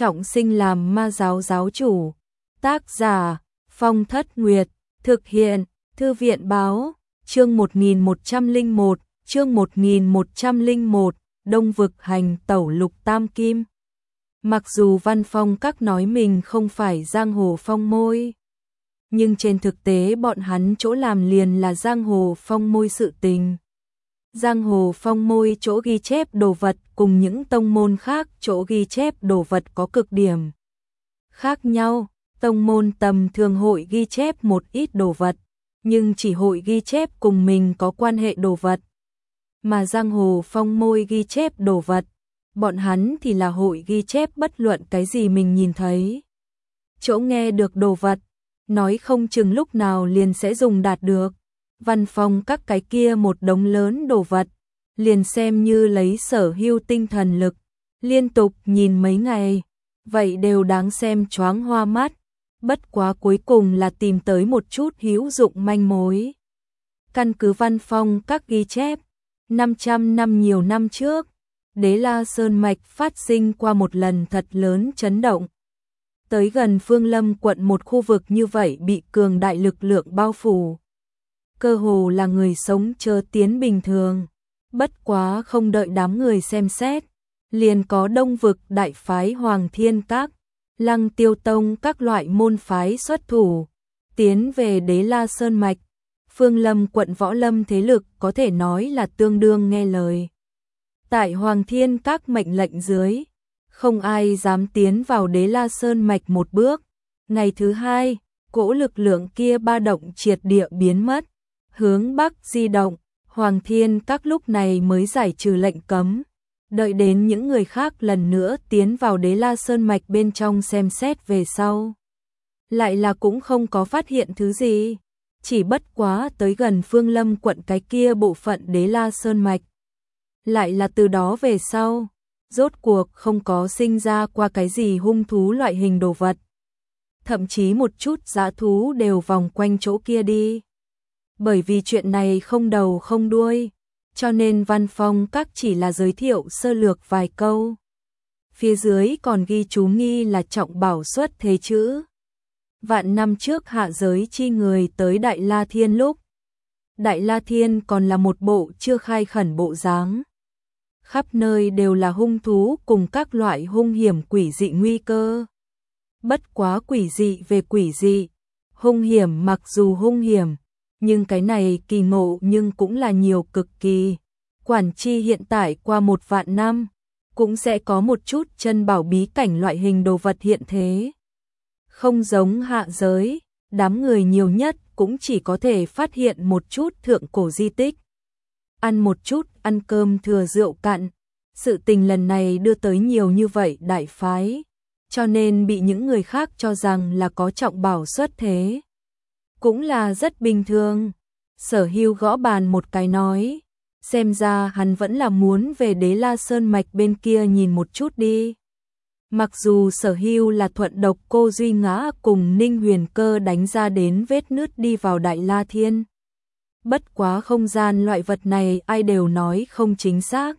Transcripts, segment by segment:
trọng sinh làm ma giáo giáo chủ. Tác giả Phong Thất Nguyệt. Thực hiện Thư viện báo. Chương 1101. Chương 1101. Đông vực hành tẩu lục tam kim. Mặc dù Văn Phong Các nói mình không phải giang hồ phong môi, nhưng trên thực tế bọn hắn chỗ làm liền là giang hồ phong môi sự tình. Giang hồ phong môi chỗ ghi chép đồ vật cùng những tông môn khác chỗ ghi chép đồ vật có cực điểm khác nhau. Tông môn tầm thường hội ghi chép một ít đồ vật, nhưng chỉ hội ghi chép cùng mình có quan hệ đồ vật. Mà giang hồ phong môi ghi chép đồ vật, bọn hắn thì là hội ghi chép bất luận cái gì mình nhìn thấy. Chỗ nghe được đồ vật, nói không chừng lúc nào liền sẽ dùng đạt được. Văn Phong Các cái kia một đống lớn đồ vật, liền xem như lấy sở hữu tinh thần lực, liên tục nhìn mấy ngày, vậy đều đáng xem choáng hoa mắt. Bất quá cuối cùng là tìm tới một chút hữu dụng manh mối. Căn cứ Văn Phong Các ghi chép, 500 năm nhiều năm trước, Đế La Sơn Mạch phát sinh qua một lần thật lớn chấn động. Tới gần Phương Lâm quận một khu vực như vậy bị cường đại lực lượng bao phủ. Cơ hồ là người sống chớ tiến bình thường. Bất quá không đợi đám người xem xét, liền có Đông vực đại phái Hoàng Thiên Các, Lăng Tiêu Tông các loại môn phái xuất thủ, tiến về Đế La Sơn Mạch. Phương Lâm quận võ lâm thế lực có thể nói là tương đương nghe lời. Tại Hoàng Thiên Các mệnh lệnh dưới, không ai dám tiến vào Đế La Sơn Mạch một bước. Ngày thứ hai, cỗ lực lượng kia ba động triệt địa biến mất, hướng bắc di động. Hoàng Thiên Các lúc này mới giải trừ lệnh cấm, đợi đến những người khác lần nữa tiến vào Đế La Sơn Mạch bên trong xem xét về sau. Lại là cũng không có phát hiện thứ gì, chỉ bất quá tới gần Phương Lâm quận cái kia bộ phận Đế La Sơn Mạch. Lại là từ đó về sau, rốt cuộc không có sinh ra qua cái gì hung thú loại hình đồ vật. Thậm chí một chút dã thú đều vòng quanh chỗ kia đi. Bởi vì chuyện này không đầu không đuôi, cho nên Văn Phong Các chỉ là giới thiệu sơ lược vài câu. Phía dưới còn ghi chú nghi là trọng bảo xuất thế chữ. Vạn năm trước hạ giới chi người tới Đại La Thiên lúc, Đại La Thiên còn là một bộ chưa khai khẩn bộ dáng. Khắp nơi đều là hung thú cùng các loại hung hiểm quỷ dị nguy cơ. Bất quá quỷ dị về quỷ dị, hung hiểm mặc dù hung hiểm, nhưng cái này kỳ ngộ nhưng cũng là nhiều cực kỳ. Quản chi hiện tại qua 1 vạn năm, cũng sẽ có một chút chân bảo bí cảnh loại hình đồ vật hiện thế. Không giống hạ giới, đám người nhiều nhất cũng chỉ có thể phát hiện một chút thượng cổ di tích. Ăn một chút, ăn cơm thừa rượu cạn. Sự tình lần này đưa tới nhiều như vậy đại phái, cho nên bị những người khác cho rằng là có trọng bảo xuất thế. Cũng là rất bình thường. Sở Hưu gõ bàn một cái nói, xem ra hắn vẫn là muốn về Đế La Sơn Mạch bên kia nhìn một chút đi. Mặc dù Sở Hưu là thuận độc cô Duy Ngã cùng Ninh Huyền Cơ đánh ra đến vết nứt đi vào Đại La Thiên. Bất quá không gian loại vật này ai đều nói không chính xác.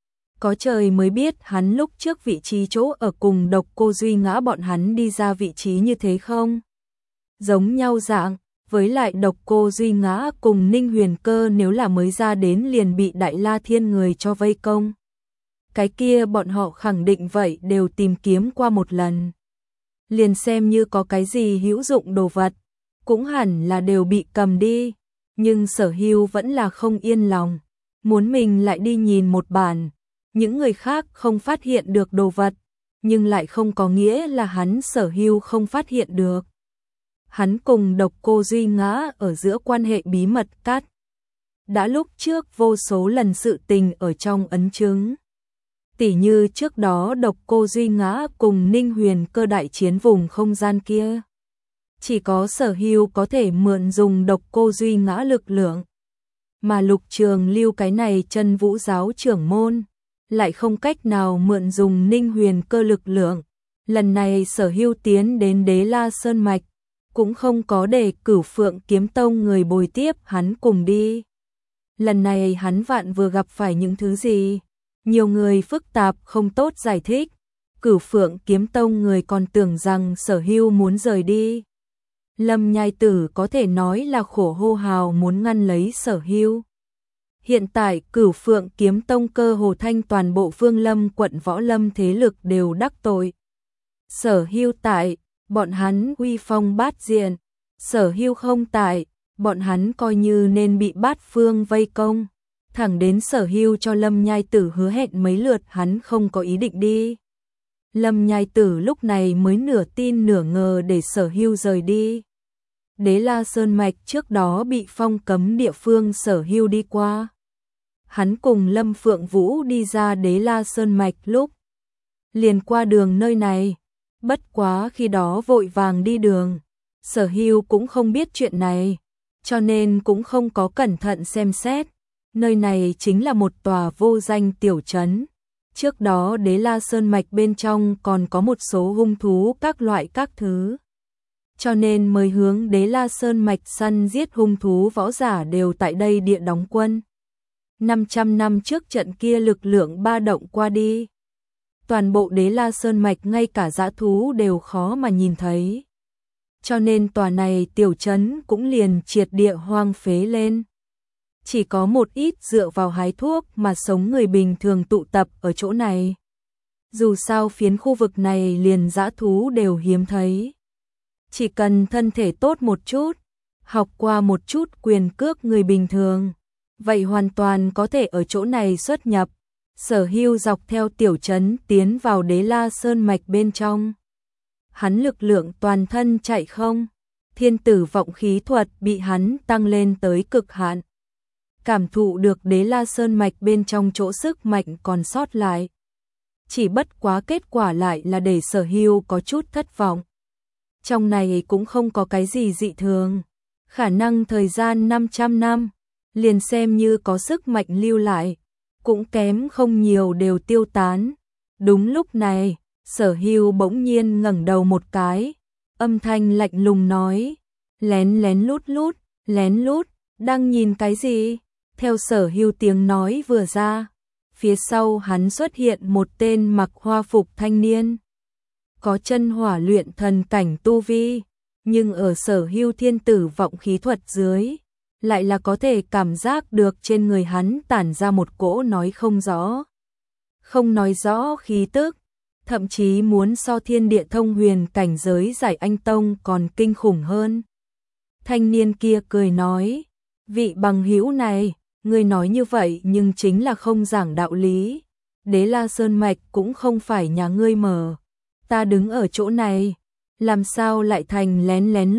Có trời mới biết hắn lúc trước vị trí chỗ ở cùng độc cô Duy Ngã bọn hắn đi ra vị trí như thế không? Giống nhau dạng, với lại độc cô Duy Ngã cùng Ninh Huyền Cơ nếu là mới ra đến liền bị Đại La Thiên người cho vây công. Cái kia bọn họ khẳng định vậy đều tìm kiếm qua một lần. Liền xem như có cái gì hữu dụng đồ vật, cũng hẳn là đều bị cầm đi. Nhưng Sở Hưu vẫn là không yên lòng, muốn mình lại đi nhìn một bản. Những người khác không phát hiện được đồ vật, nhưng lại không có nghĩa là hắn Sở Hưu không phát hiện được. Hắn cùng độc cô Duy Ngã ở giữa quan hệ bí mật cắt. Đã lúc trước vô số lần sự tình ở trong ấn chứng. Tỉ như trước đó độc cô Duy Ngã cùng Ninh Huyền Cơ đại chiến vùng không gian kia. Chỉ có Sở Hưu có thể mượn dùng độc cô Duy Ngã lực lượng. Mà Lục Trường Lưu cái này chân vũ giáo trưởng môn, lại không cách nào mượn dùng Ninh Huyền Cơ lực lượng. Lần này Sở Hưu tiến đến Đế La Sơn Mạch, cũng không có để Cửu Phượng Kiếm Tông người bồi tiếp hắn cùng đi. Lần này hắn vạn vừa gặp phải những thứ gì, nhiều người phức tạp không tốt giải thích, Cửu Phượng Kiếm Tông người còn tưởng rằng Sở Hưu muốn rời đi. Lâm Nhai Tử có thể nói là khổ hô hào muốn ngăn lấy Sở Hưu. Hiện tại Cửu Phượng Kiếm Tông cơ hồ thanh toàn bộ Vương Lâm quận Võ Lâm thế lực đều đắc tội. Sở Hưu tại, bọn hắn uy phong bát diện, Sở Hưu không tại, bọn hắn coi như nên bị bát phương vây công. Thẳng đến Sở Hưu cho Lâm Nhai Tử hứa hẹn mấy lượt hắn không có ý định đi. Lâm Nhai Tử lúc này mới nửa tin nửa ngờ để Sở Hưu rời đi. Đế La Sơn Mạch trước đó bị phong cấm địa phương Sở Hưu đi qua. Hắn cùng Lâm Phượng Vũ đi ra Đế La Sơn Mạch lúc liền qua đường nơi này. Bất quá khi đó vội vàng đi đường, Sở Hưu cũng không biết chuyện này, cho nên cũng không có cẩn thận xem xét. Nơi này chính là một tòa vô danh tiểu trấn. Trước đó Đế La Sơn Mạch bên trong còn có một số hung thú các loại các thứ. Cho nên mới hướng Đế La Sơn Mạch săn giết hung thú võ giả đều tại đây địa đóng quân. 500 năm trước trận kia lực lượng ba động qua đi. Toàn bộ Đế La Sơn Mạch ngay cả dã thú đều khó mà nhìn thấy. Cho nên tòa này tiểu trấn cũng liền triệt địa hoang phế lên. Chỉ có một ít dựa vào hái thuốc mà sống người bình thường tụ tập ở chỗ này. Dù sao phiến khu vực này liền dã thú đều hiếm thấy. Chỉ cần thân thể tốt một chút, học qua một chút quyền cước người bình thường, vậy hoàn toàn có thể ở chỗ này xuất nhập. Sở Hưu dọc theo tiểu trấn tiến vào Đế La Sơn Mạch bên trong. Hắn lực lượng toàn thân chạy không, thiên tử vọng khí thuật bị hắn tăng lên tới cực hạn. Cảm thụ được Đế La Sơn Mạch bên trong chỗ sức mạnh còn sót lại. Chỉ bất quá kết quả lại là để Sở Hưu có chút thất vọng. Trong này cũng không có cái gì dị thường. Khả năng thời gian 500 năm, liền xem như có sức mạnh lưu lại, cũng kém không nhiều đều tiêu tán. Đúng lúc này, Sở Hưu bỗng nhiên ngẩng đầu một cái, âm thanh lạnh lùng nói, lén lén lút, đang nhìn cái gì? Theo Sở Hưu tiếng nói vừa ra, phía sau hắn xuất hiện một tên mặc hoa phục thanh niên. Có chân hỏa luyện thần cảnh tu vi, nhưng ở Sở Hưu thiên tử vọng khí thuật dưới, lại là có thể cảm giác được trên người hắn tản ra một cỗ nói không nói rõ khí tức, thậm chí muốn so thiên địa thông huyền cảnh giới giải anh tông còn kinh khủng hơn. Thanh niên kia cười nói, vị bằng hữu này, ngươi nói như vậy nhưng chính là không giảng đạo lý. Đế La Sơn Mạch cũng không phải nhà ngươi mở. Ta đứng ở chỗ này, làm sao lại thành lén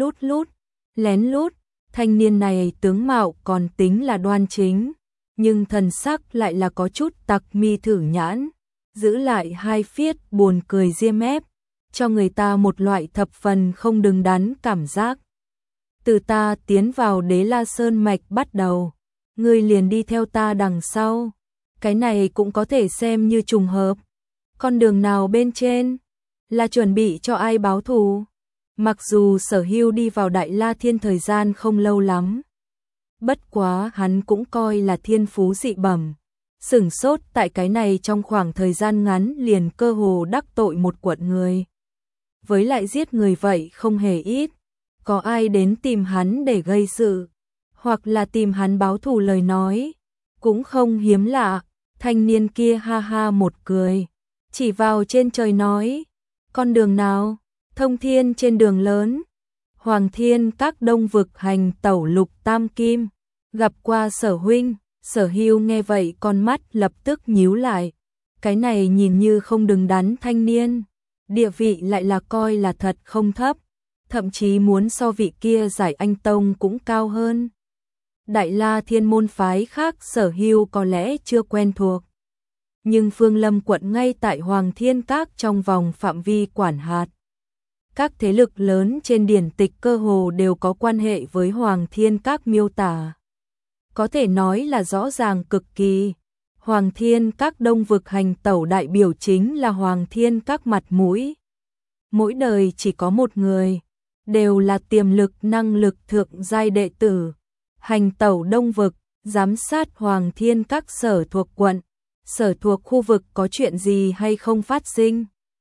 lút. Thanh niên này tướng mạo còn tính là đoan chính, nhưng thần sắc lại là có chút tặc mi thử nhãn, giữ lại hai phiết buồn cười ria mép, cho người ta một loại thập phần không đứng đắn cảm giác. Từ ta tiến vào Đế La Sơn Mạch bắt đầu, ngươi liền đi theo ta đằng sau. Cái này cũng có thể xem như trùng hợp. Con đường nào bên trên? Là chuẩn bị cho ai báo thù? Mặc dù Sở Hưu đi vào Đại La Thiên thời gian không lâu lắm. Bất quá hắn cũng coi là thiên phú dị bẩm. Sửng sốt tại cái này trong khoảng thời gian ngắn liền cơ hồ đắc tội một quận người. Với lại giết người vậy không hề ít. Có ai đến tìm hắn để gây sự, hoặc là tìm hắn báo thù lời nói, cũng không hiếm lạ. Thanh niên kia ha ha một cười, chỉ vào trên trời nói, con đường nào? Thông thiên trên đường lớn, Hoàng Thiên các đông vực hành tẩu lục tam kim, gặp qua Sở huynh. Sở Hưu nghe vậy con mắt lập tức nhíu lại, cái này nhìn như không đứng đắn thanh niên, địa vị lại là coi là thật không thấp, thậm chí muốn so vị kia giải anh tông cũng cao hơn. Đại La Thiên môn phái khác Sở Hưu có lẽ chưa quen thuộc, nhưng Phương Lâm quận ngay tại Hoàng Thiên các trong vòng phạm vi quản hạt. Các thế lực lớn trên điển tịch cơ hồ đều có quan hệ với Hoàng Thiên các miêu tả. Có thể nói là rõ ràng cực kỳ. Hoàng Thiên các đông vực hành tẩu đại biểu chính là Hoàng Thiên các mặt mũi. Mỗi đời chỉ có một người, đều là tiềm lực năng lực thượng giai đệ tử. Hành tẩu đông vực, giám sát Hoàng Thiên các sở thuộc quận, sở thuộc khu vực có chuyện gì hay không phát sinh,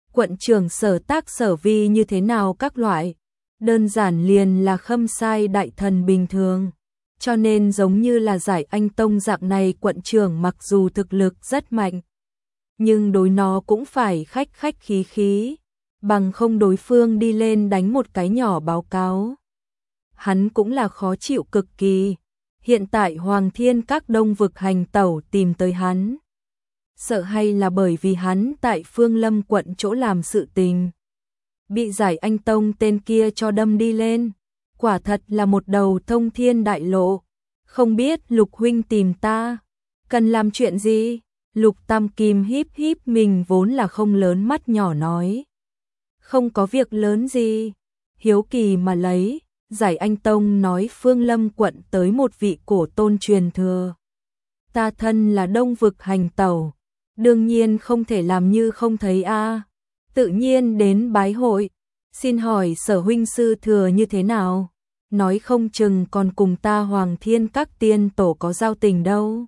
quận trưởng Sở Tác Sở Vi như thế nào các loại, đơn giản liền là khâm sai đại thần bình thường. Cho nên giống như là Giải Anh Tông dạng này quận trưởng mặc dù thực lực rất mạnh, nhưng đối nó cũng phải khách khách khí khí, bằng không đối phương đi lên đánh một cái nhỏ báo cáo. Hắn cũng là khó chịu cực kỳ. Hiện tại Hoàng Thiên Các Đông Vực hành tẩu tìm tới hắn, sợ hay là bởi vì hắn tại Phương Lâm quận chỗ làm sự tình, bị Giải Anh Tông tên kia cho đâm đi lên, quả thật là một đầu thông thiên đại lộ. Không biết Lục huynh tìm ta, cần làm chuyện gì? Lục Tam Kim híp híp mình vốn là không lớn mắt nhỏ nói. Không có việc lớn gì, hiếu kỳ mà lấy. Giải Anh Tông nói Phương Lâm quận tới một vị cổ tôn truyền thừa. Ta thân là Đông Vực hành tẩu, đương nhiên không thể làm như không thấy a. Tự nhiên đến bái hội, xin hỏi Sở huynh sư thừa như thế nào? Nói không chừng còn cùng ta Hoàng Thiên Các tiên tổ có giao tình đâu.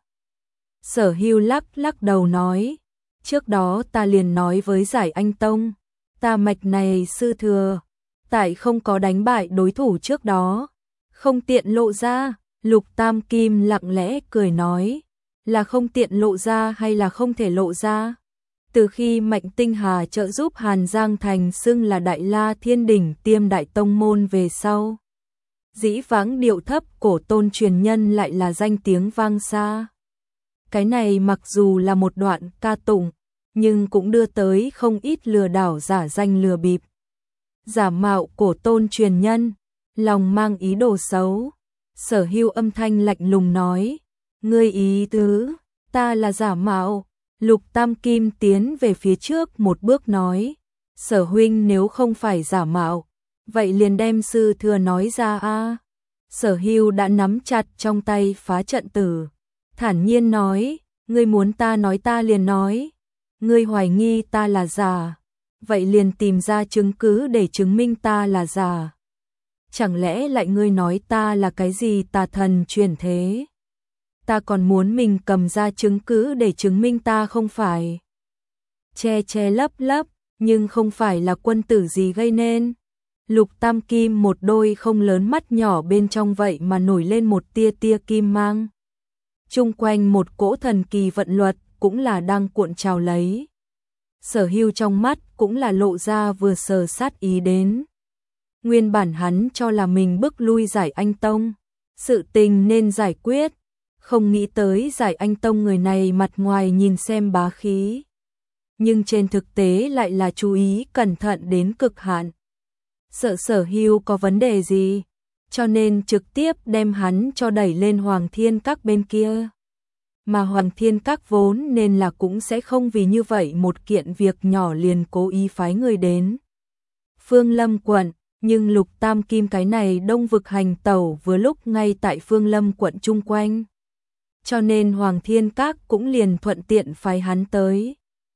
Sở Hưu lắc lắc đầu nói, trước đó ta liền nói với Giải Anh Tông, ta mạch này sư thừa, tại không có đánh bại đối thủ trước đó, không tiện lộ ra. Lục Tam Kim lặng lẽ cười nói, là không tiện lộ ra hay là không thể lộ ra? Từ khi Mạnh Tinh Hà trợ giúp Hàn Giang Thành xưng là Đại La Thiên Đỉnh Tiêm Đại Tông Môn về sau, dĩ vãng điệu thấp cổ tôn truyền nhân lại là danh tiếng vang xa. Cái này mặc dù là một đoạn ca tụng, nhưng cũng đưa tới không ít lừa đảo giả danh lừa bịp. Giả mạo cổ tôn truyền nhân, lòng mang ý đồ xấu. Sở Hưu âm thanh lạnh lùng nói, ngươi ý tứ, ta là giả mạo. Lục Tam Kim tiến về phía trước một bước nói, Sở huynh nếu không phải giả mạo, vậy liền đem sư thừa nói ra a. Sở Hưu đã nắm chặt trong tay phá trận tử, thản nhiên nói, ngươi muốn ta nói ta liền nói, ngươi hoài nghi ta là giả, vậy liền tìm ra chứng cứ để chứng minh ta là giả. Chẳng lẽ lại ngươi nói ta là cái gì tà thần chuyển thế? Ta còn muốn mình cầm ra chứng cứ để chứng minh ta không phải che che lấp lấp, nhưng không phải là quân tử gì gây nên. Lục Tam Kim một đôi không lớn mắt nhỏ bên trong vậy mà nổi lên một tia tia kim mang. Chung quanh một cỗ thần kỳ vận luật cũng là đang cuộn trào lấy. Sở Hưu trong mắt cũng là lộ ra vừa sờ sát ý đến. Nguyên bản hắn cho là mình bức lui Giải Anh Tông, sự tình nên giải quyết, không nghĩ tới Giải Anh Tông người này mặt ngoài nhìn xem bá khí, nhưng trên thực tế lại là chú ý cẩn thận đến cực hạn. Sợ Sở Hưu có vấn đề gì, cho nên trực tiếp đem hắn cho đẩy lên Hoàng Thiên Các bên kia. Mà Hoàng Thiên Các vốn nên là cũng sẽ không vì như vậy một kiện việc nhỏ liền cố ý phái người đến Phương Lâm quận, nhưng Lục Tam Kim cái này Đông Vực hành tẩu vừa lúc ngay tại Phương Lâm quận chung quanh. Cho nên Hoàng Thiên Các cũng liền thuận tiện phái hắn tới.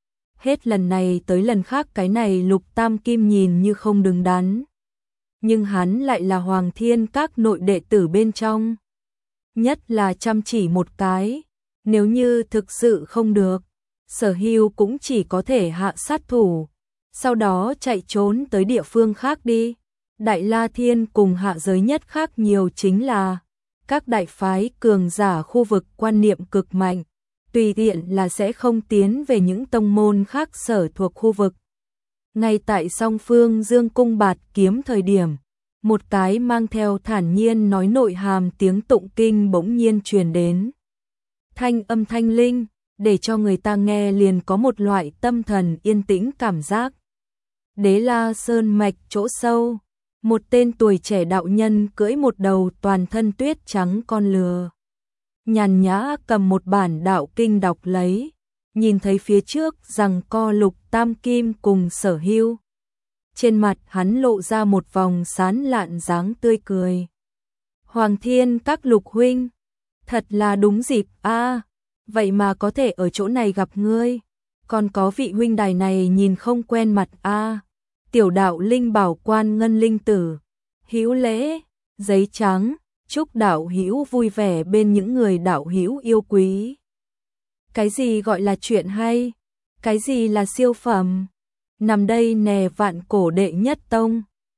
Hết lần này tới lần khác cái này Lục Tam Kim nhìn như không đứng đắn, nhưng hắn lại là Hoàng Thiên Các nội đệ tử bên trong, nhất là chăm chỉ một cái. Nếu như thực sự không được, Sở Hưu cũng chỉ có thể hạ sát thủ, sau đó chạy trốn tới địa phương khác đi. Đại La Thiên cùng hạ giới nhất khác nhiều chính là các đại phái cường giả khu vực quan niệm cực mạnh, tùy tiện là sẽ không tiến về những tông môn khác sở thuộc khu vực. Ngay tại song phương dương cung bạt kiếm thời điểm, một cái mang theo thản nhiên nói nội hàm tiếng tụng kinh bỗng nhiên truyền đến. Thanh âm thanh linh, để cho người ta nghe liền có một loại tâm thần yên tĩnh cảm giác. Đế La Sơn mạch chỗ sâu, một tên tuổi trẻ đạo nhân cưỡi một đầu toàn thân tuyết trắng con lừa, nhàn nhã cầm một bản đạo kinh đọc lấy, nhìn thấy phía trước giằng co Lục Tam Kim cùng Sở Hưu. Trên mặt hắn lộ ra một vòng sán lạn dáng tươi cười. Hoàng Thiên Các Lục huynh, thật là đúng dịp a, vậy mà có thể ở chỗ này gặp ngươi, còn có vị huynh đài này nhìn không quen mặt a. Tiểu đạo linh bảo quan ngân linh tử, hữu lễ, giấy trắng, chúc đạo hữu vui vẻ bên những người đạo hữu yêu quý. Cái gì gọi là chuyện hay? Cái gì là siêu phẩm? nằm đây nè Vạn Cổ đệ nhất tông.